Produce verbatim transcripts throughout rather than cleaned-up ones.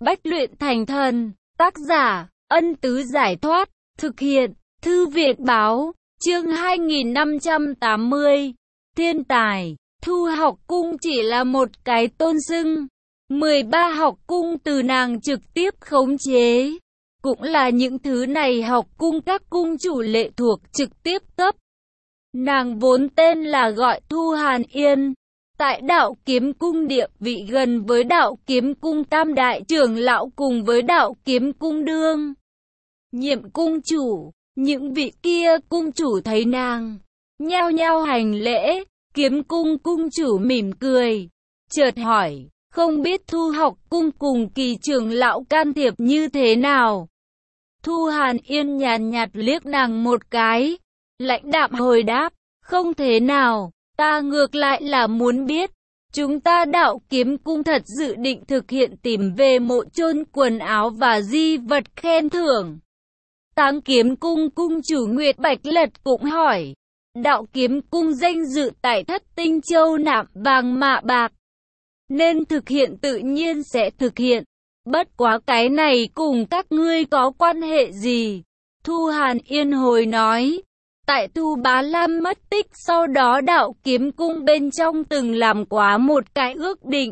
bách luyện thành thần. Tác giả, Ân Tứ Giải Thoát. Thực hiện, Thư viện Báo. Chương hai nghìn năm trăm tám mươi. Thiên tài. Thu học cung chỉ là một cái tôn xưng. mười ba học cung từ nàng trực tiếp khống chế. Cũng là những thứ này học cung các cung chủ lệ thuộc trực tiếp cấp. Nàng vốn tên là gọi Thu Hàn Yên. Tại Đạo Kiếm Cung địa vị gần với Đạo Kiếm Cung tam đại trưởng lão cùng với Đạo Kiếm Cung đương nhiệm cung chủ. Những vị kia cung chủ thấy nàng, nhao nhao hành lễ. Kiếm Cung cung chủ mỉm cười, chợt hỏi, không biết Thu học cung cùng Kỳ trưởng lão can thiệp như thế nào? Thu Hàn Yên nhàn nhạt liếc nàng một cái, lãnh đạm hồi đáp, không thế nào, ta ngược lại là muốn biết, chúng ta Đạo Kiếm Cung thật dự định thực hiện tìm về mộ chôn quần áo và di vật khen thưởng. Táng Kiếm Cung cung chủ Nguyệt Bạch Lật cũng hỏi, Đạo Kiếm Cung danh dự tại Thất Tinh Châu nạm vàng mạ bạc, nên thực hiện tự nhiên sẽ thực hiện. Bất quá cái này cùng các ngươi có quan hệ gì? Thu Hàn Yên hồi nói, tại Thu Bá Lam mất tích sau đó Đạo Kiếm Cung bên trong từng làm quá một cái ước định.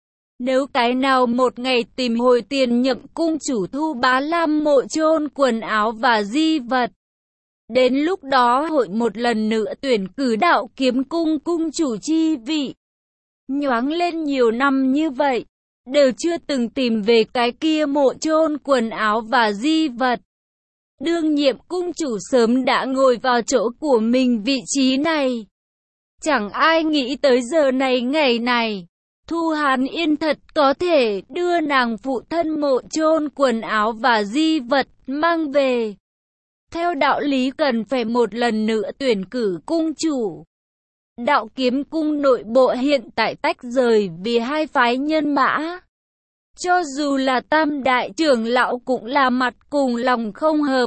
Nếu cái nào một ngày tìm hồi tiền nhậm cung chủ Thu Bá Lam mộ chôn quần áo và di vật, đến lúc đó hội một lần nữa tuyển cử Đạo Kiếm Cung cung chủ chi vị. Nhoáng lên nhiều năm như vậy, đều chưa từng tìm về cái kia mộ chôn quần áo và di vật. Đương nhiệm cung chủ sớm đã ngồi vào chỗ của mình vị trí này. Chẳng ai nghĩ tới giờ này ngày này, Thu Hàn Yên thật có thể đưa nàng phụ thân mộ chôn quần áo và di vật mang về. Theo đạo lý cần phải một lần nữa tuyển cử cung chủ. Đạo Kiếm Cung nội bộ hiện tại tách rời vì hai phái nhân mã. Cho dù là tam đại trưởng lão cũng là mặt cùng lòng không hợp.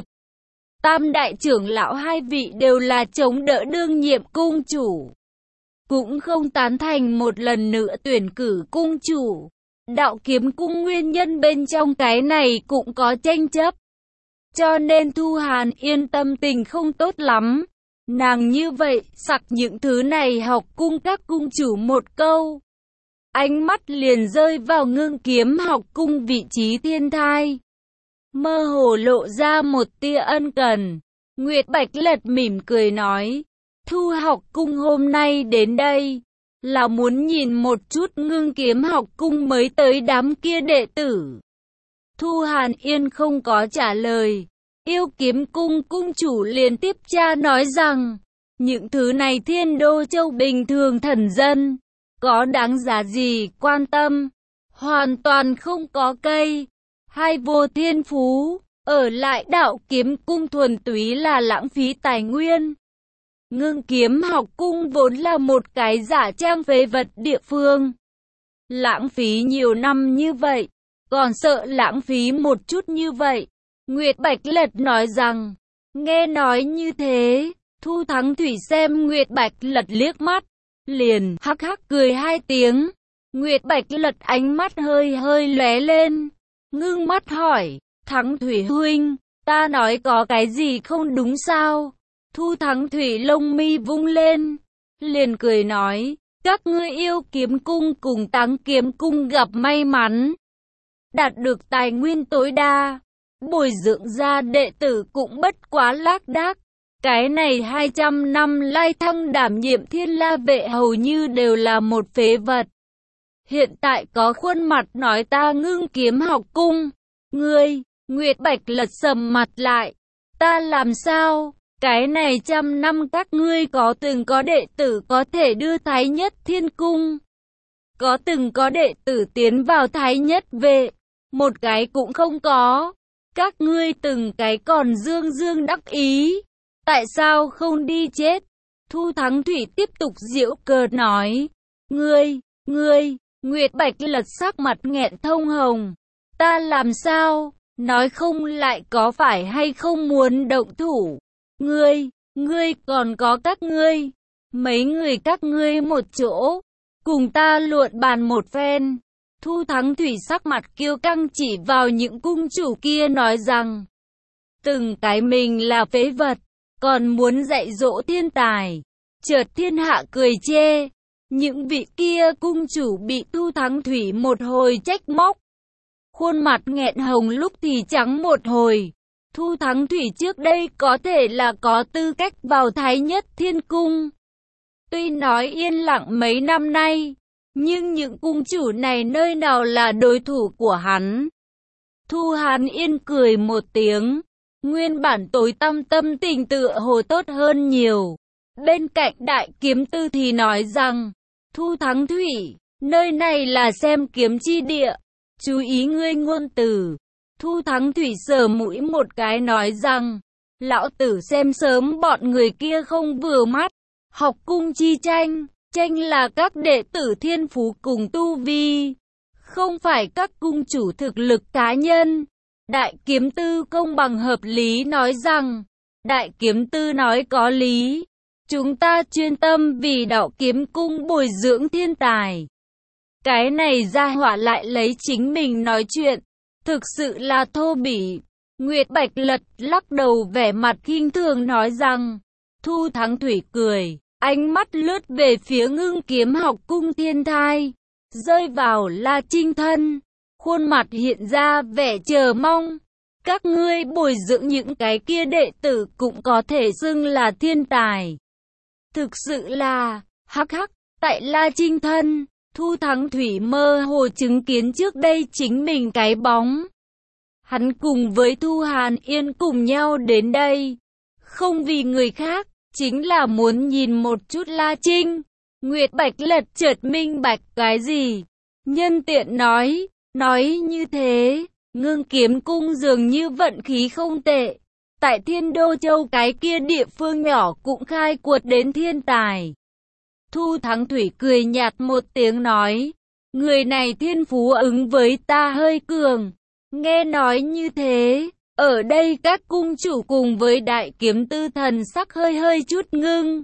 Tam đại trưởng lão hai vị đều là chống đỡ đương nhiệm cung chủ, cũng không tán thành một lần nữa tuyển cử cung chủ. Đạo Kiếm Cung nguyên nhân bên trong cái này cũng có tranh chấp. Cho nên Thu Hàn Yên tâm tình không tốt lắm. Nàng như vậy, sặc những thứ này học cung các cung chủ một câu. Ánh mắt liền rơi vào Ngưng Kiếm học cung vị trí thiên thai. Mơ hồ lộ ra một tia ân cần. Nguyệt Bạch Lật mỉm cười nói, Thu học cung hôm nay đến đây, là muốn nhìn một chút Ngưng Kiếm học cung mới tới đám kia đệ tử. Thu Hàn Yên không có trả lời. Yêu Kiếm Cung cung chủ liền tiếp tra nói rằng, những thứ này Thiên Đô Châu bình thường thần dân, có đáng giá gì quan tâm, hoàn toàn không có cây, hai vô thiên phú, ở lại Đạo Kiếm Cung thuần túy là lãng phí tài nguyên. Ngưng Kiếm học cung vốn là một cái giả trang phế vật địa phương. Lãng phí nhiều năm như vậy, còn sợ lãng phí một chút như vậy. Nguyệt Bạch Lật nói rằng, nghe nói như thế, Thu Thắng Thủy xem Nguyệt Bạch Lật liếc mắt, liền hắc hắc cười hai tiếng. Nguyệt Bạch Lật ánh mắt hơi hơi lóe lên, ngưng mắt hỏi, Thắng Thủy huynh, ta nói có cái gì không đúng sao? Thu Thắng Thủy lông mi vung lên, liền cười nói, các ngươi Yêu Kiếm Cung cùng Táng Kiếm Cung gặp may mắn, đạt được tài nguyên tối đa, bồi dưỡng ra đệ tử cũng bất quá lác đác. Cái này hai trăm năm lai thăng đảm nhiệm Thiên La vệ hầu như đều là một phế vật. Hiện tại có khuôn mặt nói ta Ngưng Kiếm học cung. Ngươi, Nguyệt Bạch Lật sầm mặt lại. Ta làm sao? Cái này trăm năm các ngươi có từng có đệ tử có thể đưa Thái Nhất Thiên Cung? Có từng có đệ tử tiến vào Thái Nhất vệ? Một cái cũng không có. Các ngươi từng cái còn dương dương đắc ý. Tại sao không đi chết? Thu Thắng Thủy tiếp tục giễu cợt nói. Ngươi, ngươi, Nguyệt Bạch Lật sắc mặt nghẹn thông hồng. Ta làm sao? Nói không lại có phải hay không muốn động thủ? Ngươi, ngươi còn có các ngươi. Mấy người các ngươi một chỗ. Cùng ta luận bàn một phen. Thu Thắng Thủy sắc mặt kiêu căng chỉ vào những cung chủ kia nói rằng, từng cái mình là phế vật, còn muốn dạy dỗ thiên tài. Chợt thiên hạ cười chê, những vị kia cung chủ bị Thu Thắng Thủy một hồi trách móc. Khuôn mặt nghẹn hồng lúc thì trắng một hồi. Thu Thắng Thủy trước đây có thể là có tư cách vào Thái Nhất Thiên Cung. Tuy nói yên lặng mấy năm nay, nhưng những cung chủ này nơi nào là đối thủ của hắn. Thu Hàn Yên cười một tiếng, nguyên bản tối tăm tâm tình tựa hồ tốt hơn nhiều. Bên cạnh Đại Kiếm Tư thì nói rằng, Thu Thắng Thủy, nơi này là xem kiếm chi địa, chú ý ngươi ngôn từ. Thu Thắng Thủy sờ mũi một cái nói rằng, lão tử xem sớm bọn người kia không vừa mắt. Học cung chi tranh, tranh là các đệ tử thiên phú cùng tu vi, không phải các cung chủ thực lực cá nhân. Đại Kiếm Tư công bằng hợp lý nói rằng, Đại Kiếm Tư nói có lý, chúng ta chuyên tâm vì Đạo Kiếm Cung bồi dưỡng thiên tài. Cái này gia hỏa lại lấy chính mình nói chuyện, thực sự là thô bỉ. Nguyệt Bạch Lật lắc đầu vẻ mặt khinh thường nói rằng, Thu Thắng Thủy cười, ánh mắt lướt về phía Ngưng Kiếm Học Cung thiên thai, rơi vào La Trinh thân, khuôn mặt hiện ra vẻ chờ mong. Các ngươi bồi dưỡng những cái kia đệ tử cũng có thể xưng là thiên tài. Thực sự là, hắc hắc, tại La Trinh thân, Thu Thắng Thủy mơ hồ chứng kiến trước đây chính mình cái bóng. Hắn cùng với Thu Hàn Yên cùng nhau đến đây, không vì người khác, chính là muốn nhìn một chút La Trinh. Nguyệt Bạch Lật chợt minh bạch cái gì, nhân tiện nói, nói như thế, Ngưng Kiếm Cung dường như vận khí không tệ. Tại Thiên Đô Châu cái kia địa phương nhỏ cũng khai quật đến thiên tài. Thu Thắng Thủy cười nhạt một tiếng nói, người này thiên phú ứng với ta hơi cường. Nghe nói như thế, ở đây các cung chủ cùng với Đại Kiếm Tư thần sắc hơi hơi chút ngưng.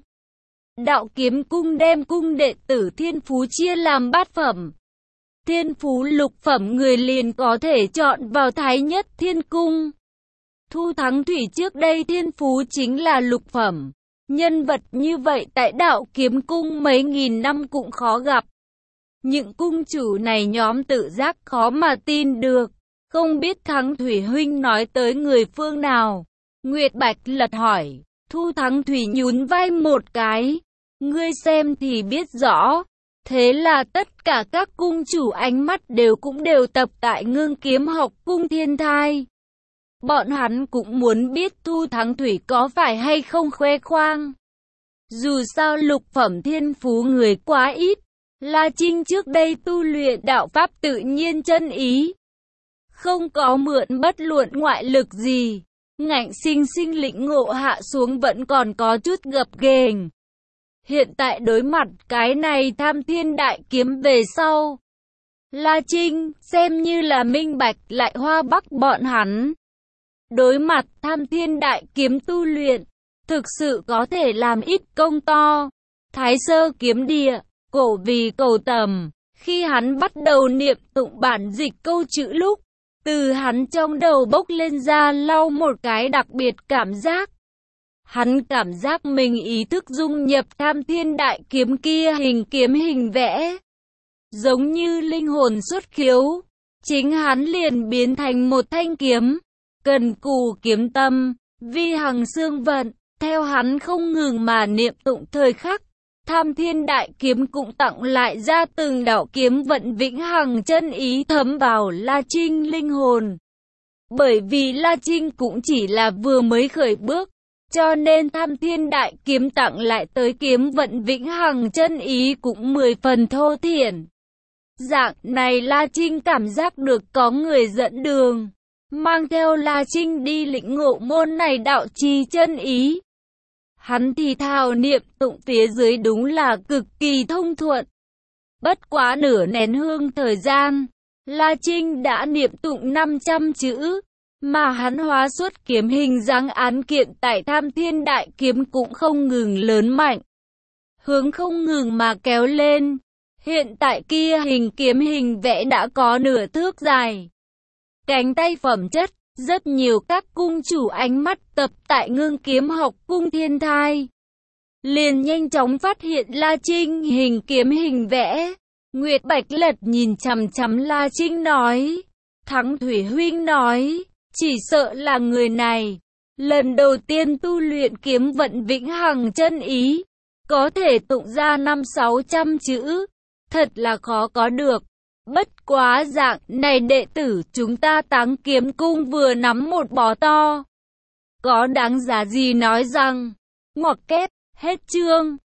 Đạo Kiếm Cung đem cung đệ tử thiên phú chia làm bát phẩm. Thiên phú lục phẩm người liền có thể chọn vào Thái Nhất Thiên Cung. Thu Thắng Thủy trước đây thiên phú chính là lục phẩm. Nhân vật như vậy tại Đạo Kiếm Cung mấy nghìn năm cũng khó gặp. Những cung chủ này nhóm tự giác khó mà tin được. Không biết Thắng Thủy huynh nói tới người phương nào? Nguyệt Bạch Lật hỏi. Thu Thắng Thủy nhún vai một cái. Ngươi xem thì biết rõ. Thế là tất cả các cung chủ ánh mắt đều cũng đều tập tại Ngưng Kiếm Học Cung thiên thai. Bọn hắn cũng muốn biết Thu Thắng Thủy có phải hay không khoe khoang. Dù sao lục phẩm thiên phú người quá ít. La Trinh trước đây tu luyện đạo pháp tự nhiên chân ý. Không có mượn bất luận ngoại lực gì. Ngạnh sinh sinh lĩnh ngộ hạ xuống vẫn còn có chút gập ghềnh. Hiện tại đối mặt cái này Tham Thiên Đại Kiếm về sau, La Trinh xem như là minh bạch lại Hoa Bắc bọn hắn. Đối mặt Tham Thiên Đại Kiếm tu luyện, thực sự có thể làm ít công to. Thái Sơ Kiếm Địa, cổ vì cầu tầm, khi hắn bắt đầu niệm tụng bản dịch câu chữ lúc, từ hắn trong đầu bốc lên ra lau một cái đặc biệt cảm giác. Hắn cảm giác mình ý thức dung nhập Tham Thiên Đại Kiếm kia hình kiếm hình vẽ. Giống như linh hồn xuất khiếu, chính hắn liền biến thành một thanh kiếm. Cần cù kiếm tâm, vi hằng xương vận, theo hắn không ngừng mà niệm tụng thời khắc. Tham Thiên Đại Kiếm cũng tặng lại ra từng đạo kiếm vận vĩnh hằng chân ý thấm vào La Trinh linh hồn. Bởi vì La Trinh cũng chỉ là vừa mới khởi bước, cho nên Tham Thiên Đại Kiếm tặng lại tới kiếm vận vĩnh hằng chân ý cũng mười phần thô thiển. Dạng này La Trinh cảm giác được có người dẫn đường, mang theo La Trinh đi lĩnh ngộ môn này đạo trì chân ý. Hắn thì thào niệm tụng phía dưới đúng là cực kỳ thông thuận. Bất quá nửa nén hương thời gian, La Trinh đã niệm tụng năm trăm chữ, mà hắn hóa xuất kiếm hình dáng án kiện tại Tham Thiên Đại Kiếm cũng không ngừng lớn mạnh. Hướng không ngừng mà kéo lên, Hiện tại kia hình kiếm hình vẽ đã có nửa thước dài. Cánh tay phẩm chất, rất nhiều các cung chủ ánh mắt tập tại Ngưng Kiếm Học Cung Thiên Thai. Liền nhanh chóng phát hiện La Trinh hình kiếm hình vẽ. Nguyệt Bạch Lật nhìn chằm chằm La Trinh nói. Thắng Thủy Huynh nói, chỉ sợ là người này. Lần đầu tiên tu luyện kiếm vận vĩnh hằng chân ý. Có thể tụng ra năm sáu trăm chữ. Thật là khó có được. Bất quá dạng này đệ tử chúng ta Táng Kiếm Cung vừa nắm một bó to. Có đáng giá gì nói rằng. Ngoặc kép, hết chương.